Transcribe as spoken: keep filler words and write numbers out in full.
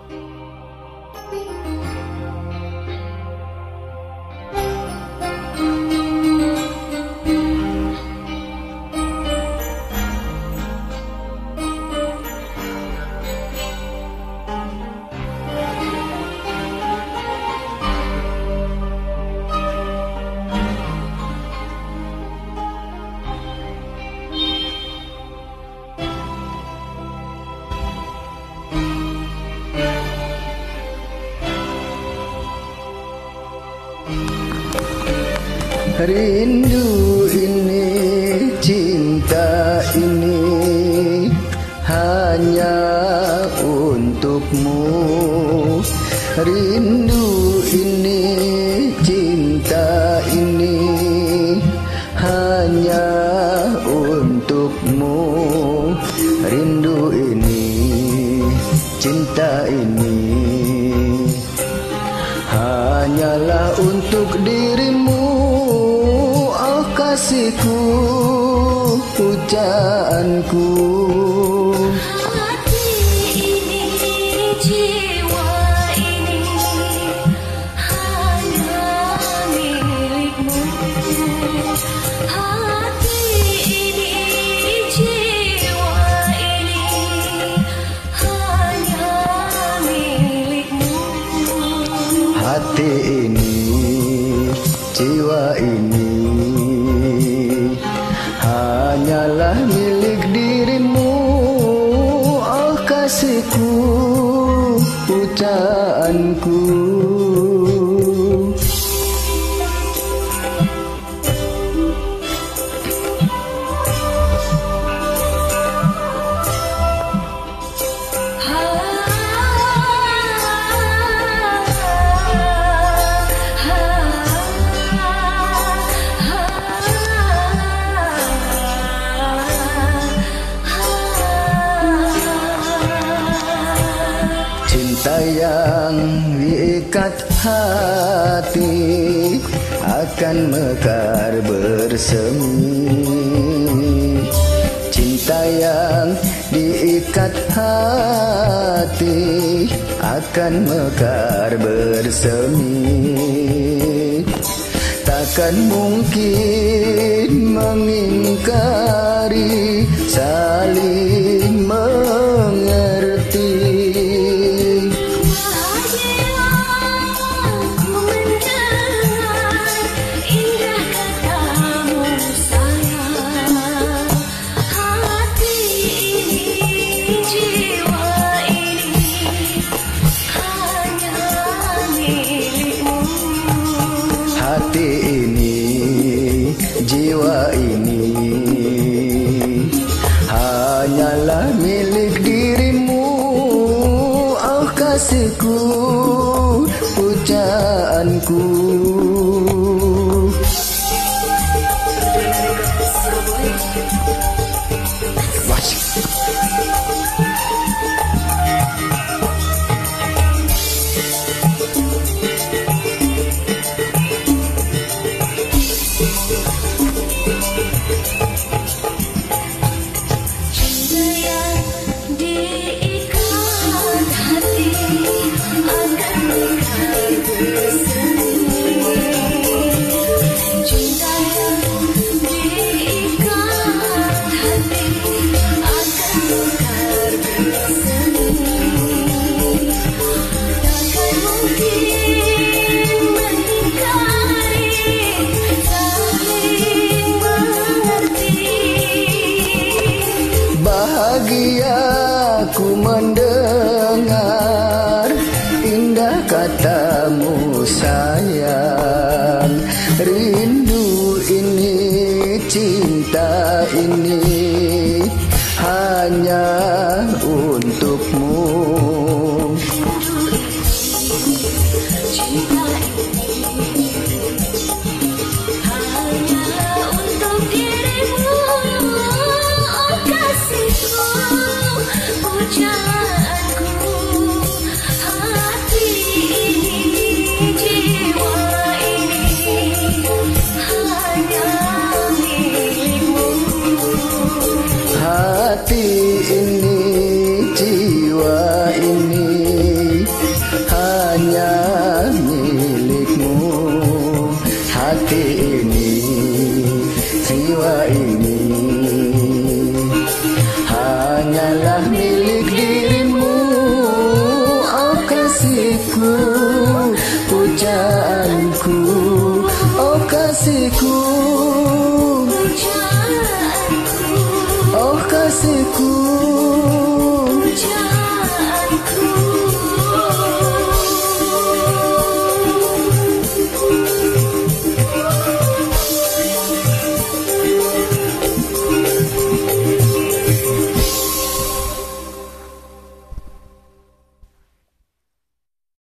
Rindu ini, cinta ini hanya untukmu. Rindu ini, cinta ini hanya untukmu. Rindu ini, cinta ini hanyalah untuk dirimu. Kasihku, pujaanku. Hati ini, jiwa ini hanya milikmu. Hati ini, jiwa ini hanya milikmu. Hati ini, jiwa ini hanyalah milik dirimu. Oh kasihku, pujaanku. Cinta yang diikat hati akan mekar bersemi. Cinta yang diikat hati akan mekar bersemi. Takkan mungkin mengingkari, saling mengerti. Hati ini, jiwa ini hanyalah milik dirimu. Oh kasihku, pujaanku. Bahagia ku mendengar indah katamu sayang. Rindu ini, cinta ini hanya untukmu. hanyalah milik dirimu. Oh kasihku, pujaanku, oh kasihku.